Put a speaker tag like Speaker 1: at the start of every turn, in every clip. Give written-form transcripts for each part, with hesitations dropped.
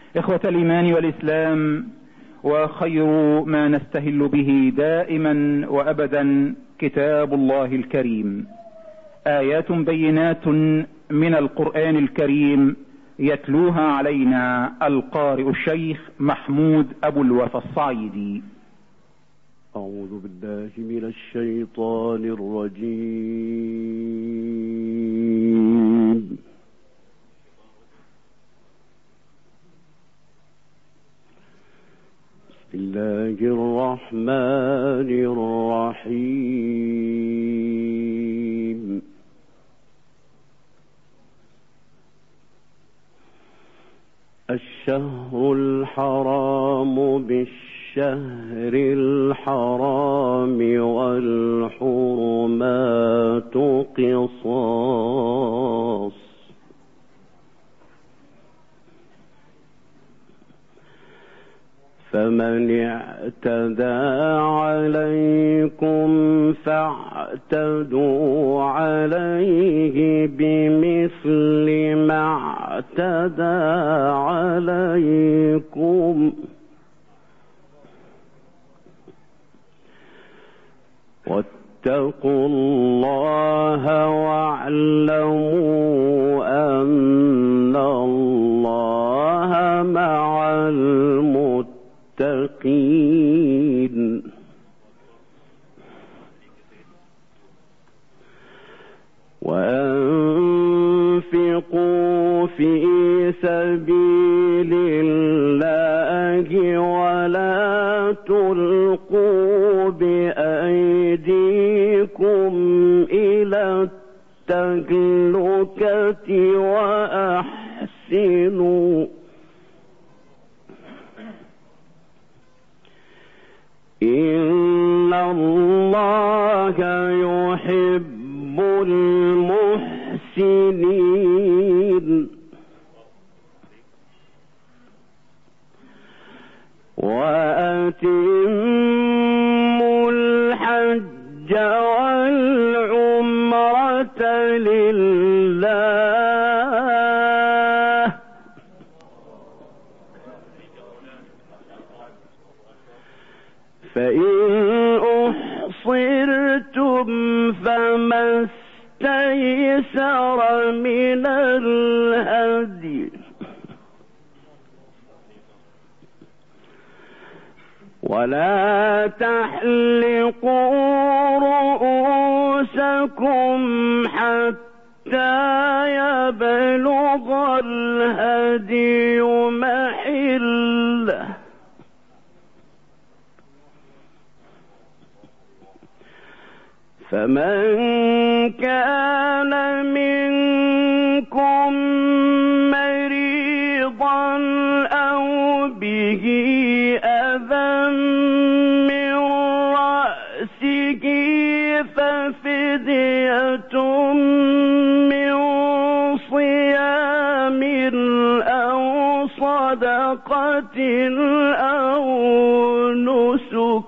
Speaker 1: إخوة الإيمان والإسلام، وخير ما نستهل به دائما وأبدا كتاب الله الكريم، آيات بينات من القرآن الكريم يتلوها علينا القارئ الشيخ محمود أبو الوفا الصعيدي.
Speaker 2: أعوذ بالله من الشيطان الرجيم. بسم الله الرحمن الرحيم. الشهر الحرام بالشهر الحرام والحرمات قصاص، فمن اعتدى عليكم فاعتدوا عليه بمثل ما اعتدى عليكم، واتقوا الله واعلموا أن الله مع المتقين. وأنفقوا في سبيل الله ولا تلقوا بأيديكم إلى التهلكة وأحسنوا إن الله يحب المحسنين. وأتموا الحج والعمرة لله، فإن أحصرتم فما استيسر من الهدي، ولا تحلقوا رؤوسكم حتى يبلغ الهدي محله، فمن كان منكم مريضا أو به أذى من رأسه ففدية من صيام أو صدقة أو نسك،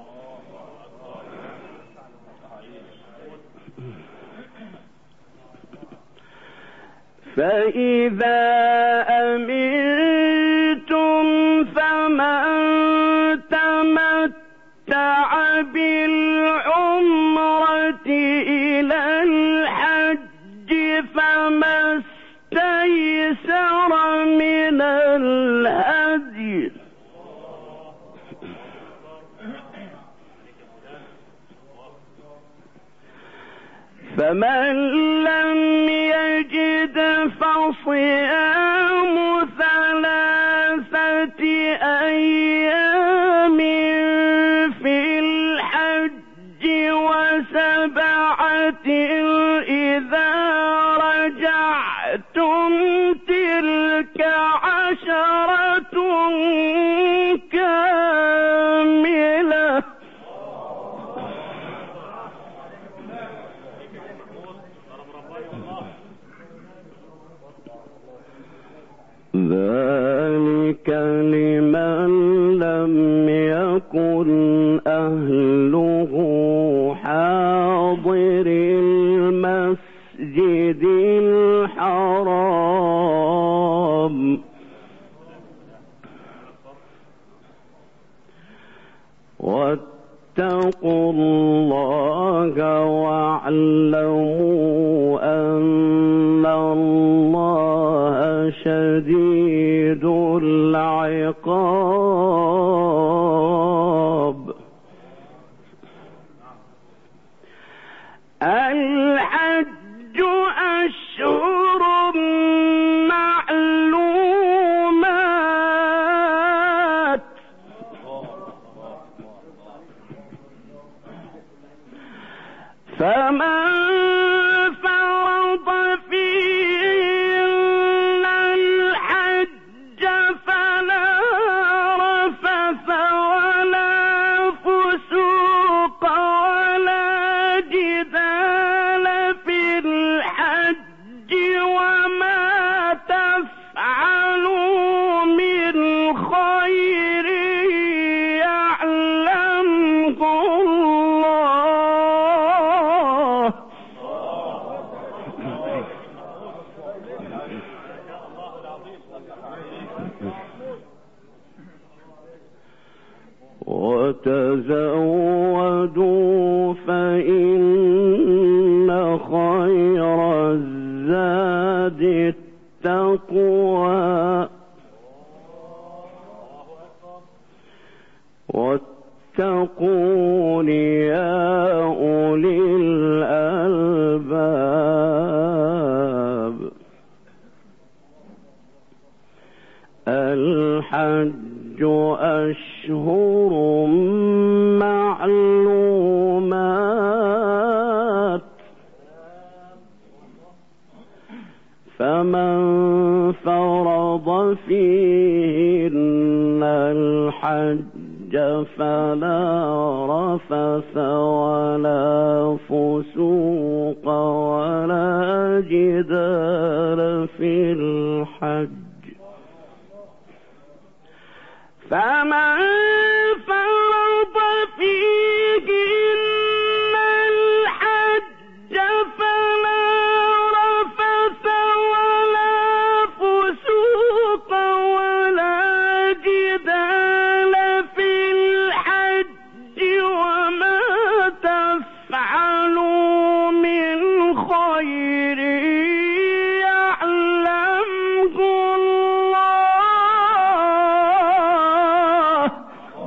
Speaker 2: فإذا أمنتم فمن تمتع بالعمرة إلى الحج فما استيسر من الهدي، فمن لم يجد فصيام 3 أيام في الحج و7 إذا رجعتم، تلك 10 كاملة. واتقوا الله واعلموا أن الله شديد العقاب. الحج أشهر معلومات، فمن فرض فيهن الحج فلا رفث ولا فسوق ولا جدال في الحج، وما تفعلوا من خير يعلمه الله. وتزودوا فإن خير الزاد التقوى، واتقون يا أولي الألباب. الحج أشهر معلومات، فمن فرض فيهن الحج فلا رفث ولا فسوق ولا جدال في الحج، فمن فرض فيهن الحج فلا رفث ولا فسوق ولا جدال في الحج، وما تفعلوا من خير يعلمه الله.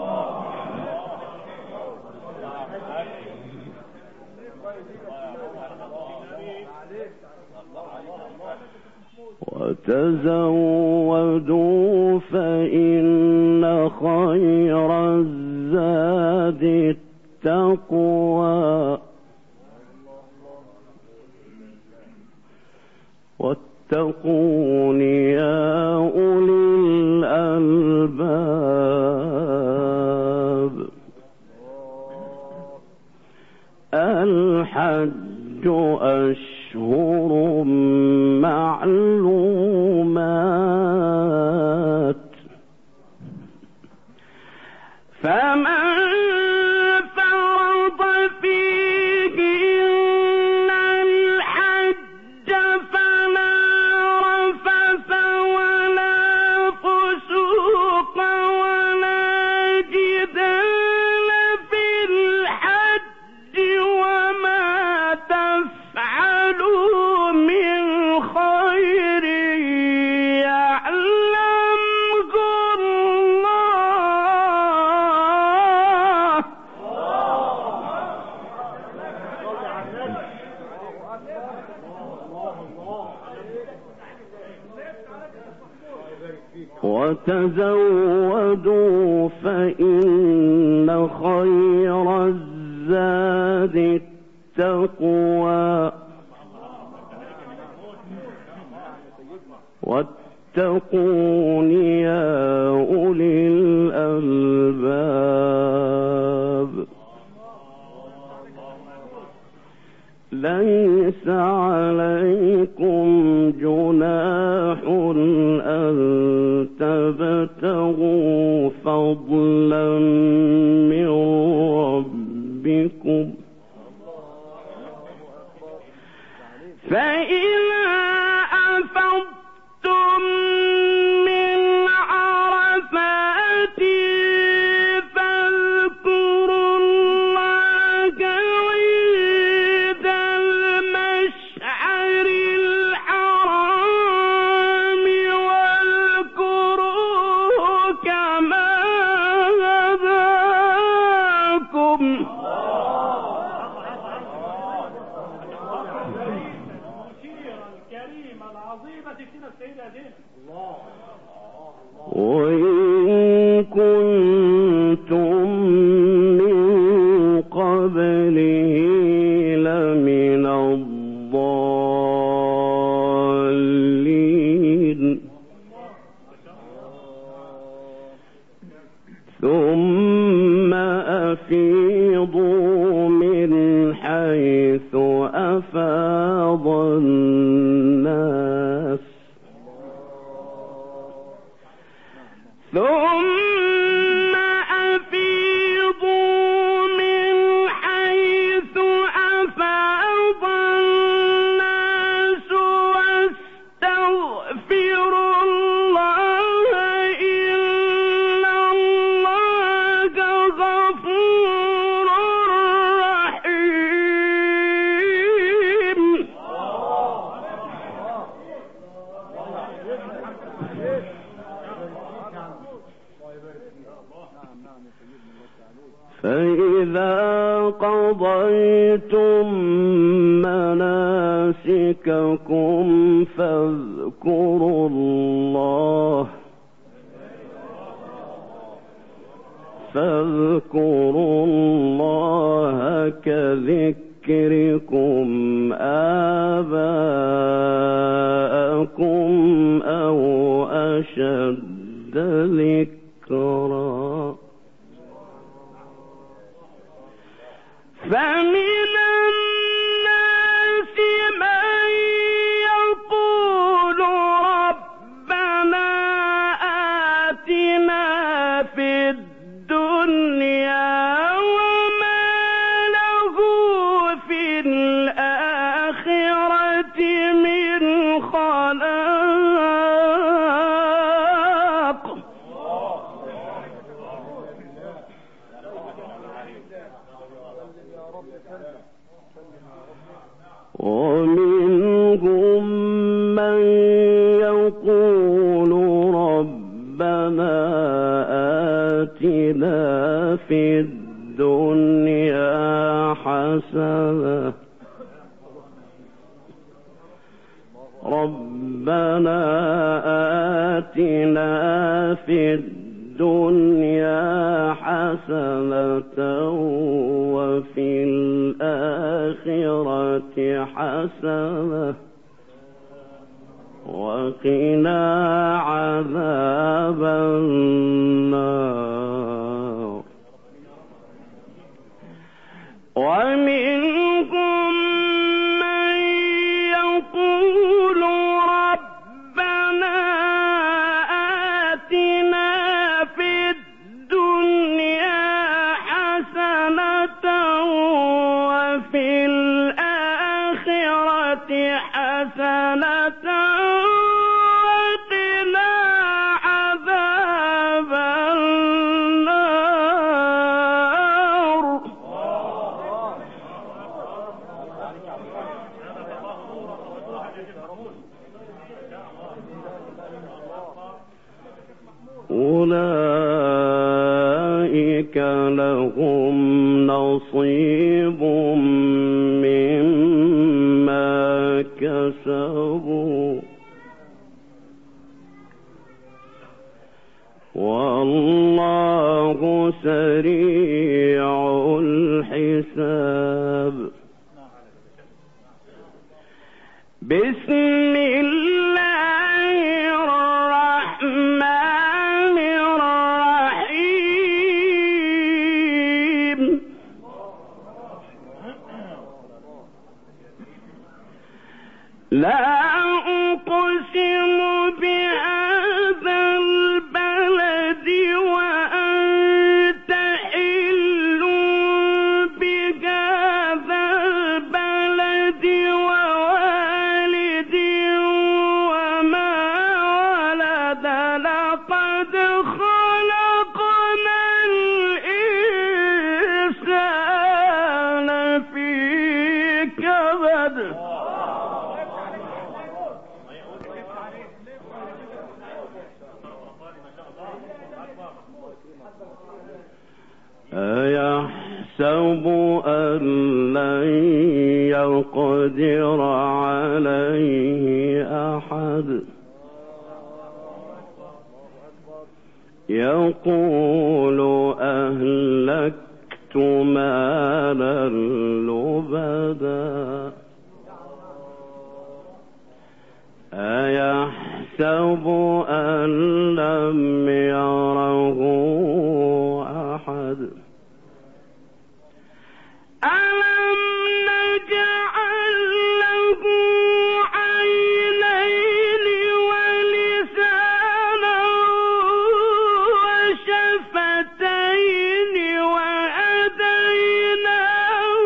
Speaker 2: وتزودوا فإن خير الزاد التقوى، واتقون يا أولي الألباب. الحج أشهر معلومات، فمن فرض فيهن الحج فلا رفث ولا فسوق ولا جدال في الحج، وما تفعلوا من خير يعلمه الله. وتزودوا فإن خير الزاد التقوى، واتقون يا أولي الألباب. ليس عليكم جناح أن تبتغوا فضلا من ربكم، فإذا أفضتم من عرفات فاذكروا وإن كنتم من قبله لمن الضالين ثم أفيضوا من حيث أفاض الناس ثم أفيضوا من حيث أفاض الناس واستغفروا الله إن الله غفور رحيم. فإذا قضيتم مناسككم فاذكروا الله كذكركم آباءكم أو أشد ذكرا. فمن الناس من يقول ربنا آتنا في الدنيا وما له في الآخرة من خلاق. ومنهم من يقول ربنا آتنا في الدنيا حسنة ربنا آتنا في الدنيا حسنة وفي الآخرة حسنة وقنا عذاب النار. ومنهم من يقول ربنا آتنا في الدنيا حسنة وفي الآخرة حسنة وقنا عذاب النار. أولئك لهم نصيب مما كسبوا والله سريع الحساب. بسم الله الرحمن الرحيم. لا أقسم بهذا البلد وأنت حل بهذا البلد ووالد وما ولد لقد خلقنا الإنسان في كبد. أيحسب أن لن يقدر عليه أحد يقول أهلكت مالا لبدا أيحسب أن لم يره أحد ألم نجعل له عينين ولسانا وشفتين وهديناه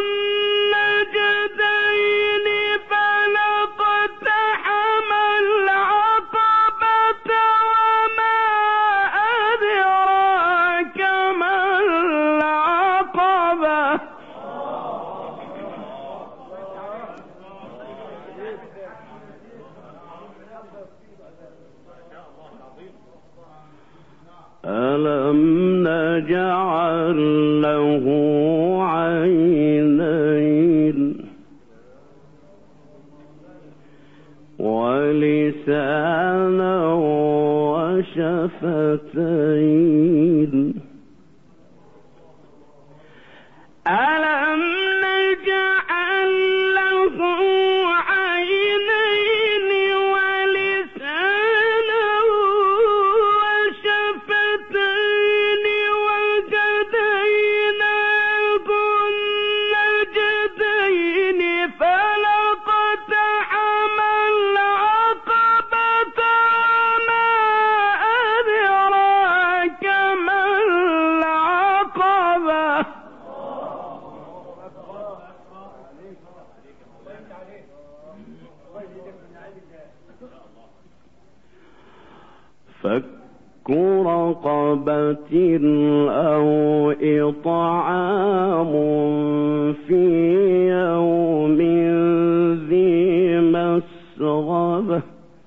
Speaker 2: النجدين فلاقتحم العقبة وما أدراك ما العقبة ألم نجعل له عينين ولسانا وشفتين ألم نجعل له عينين ولسانا وشفتين وهديناه النجدين فلاقتحم العقبة وما أدراك ما العقبة فك رقبة أو إطعام في يوم ذي مسغبة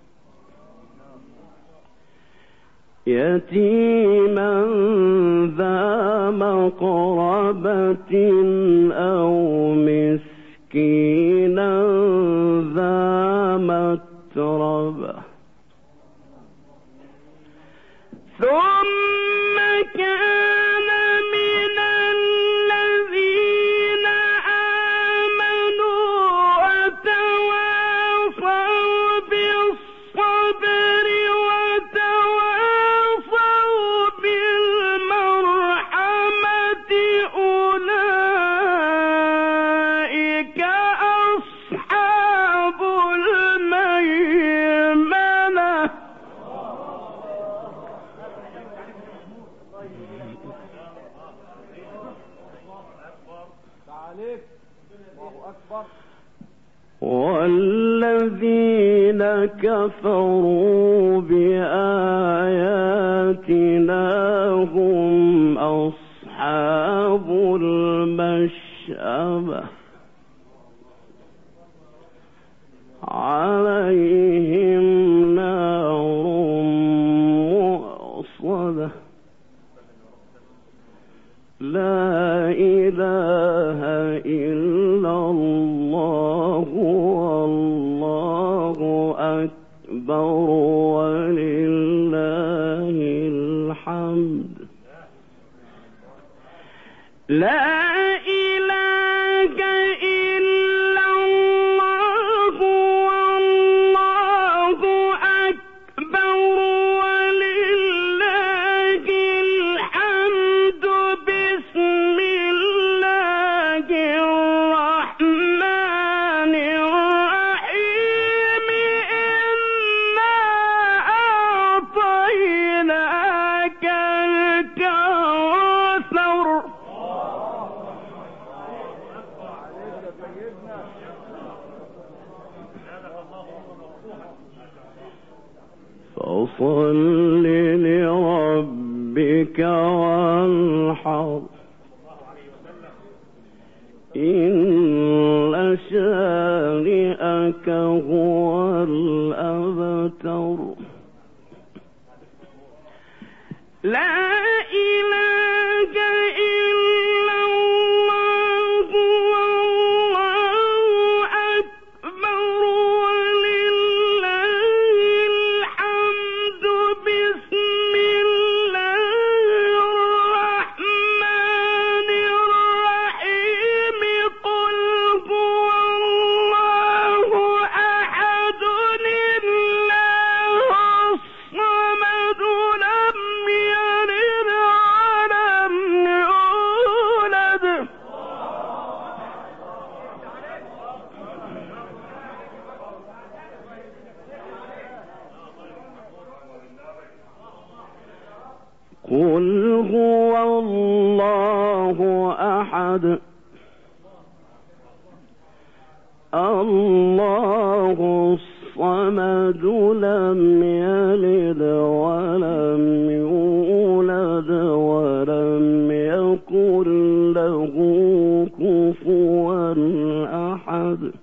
Speaker 2: يتيما ذا مقربة أو مسكينا ذا متربة ثم كان من الذين آمنوا وتواصوا بالصبر وتواصوا بالمرحمة أولئك أصحاب الميمنة والذين كفروا بآياتنا هم أصحاب المشأمة عليهم نار مؤصدة لا إله إلا الله والله أكبر ولله الحمد لا إله إلا الله والله أكبر ولله الحمد بسم الله الرحمن الرحيم إنا أعطيناك الكوثر فصل لربك وانحر إن شانئك هو الأبتر لا إله إلا الله والله أكبر ولله الحمد بسم الله قل هو الله أحد الله الصمد لم يلد ولم يولد ولم يكن له كفوا أحد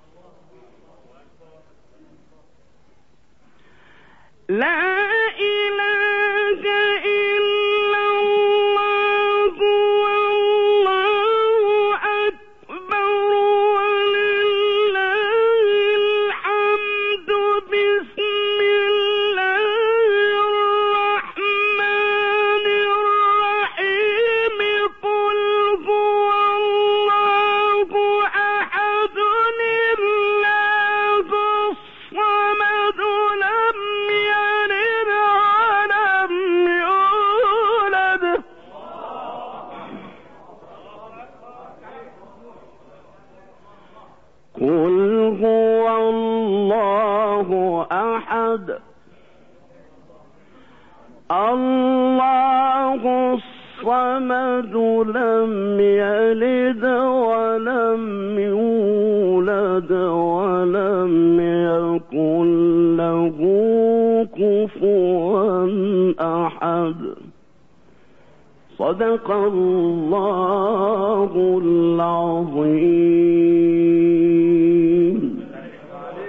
Speaker 2: لا إله إلا الله والله أكبر ولله الحمد بسم الله الرحمن الرحيم قل هو الله أحد الله الصمد لم يلد ولم يولد قل هو الله أحد الله الصمد لم يلد ولم يولد ولم يكن له كفوا أحد صدق الله العظيم.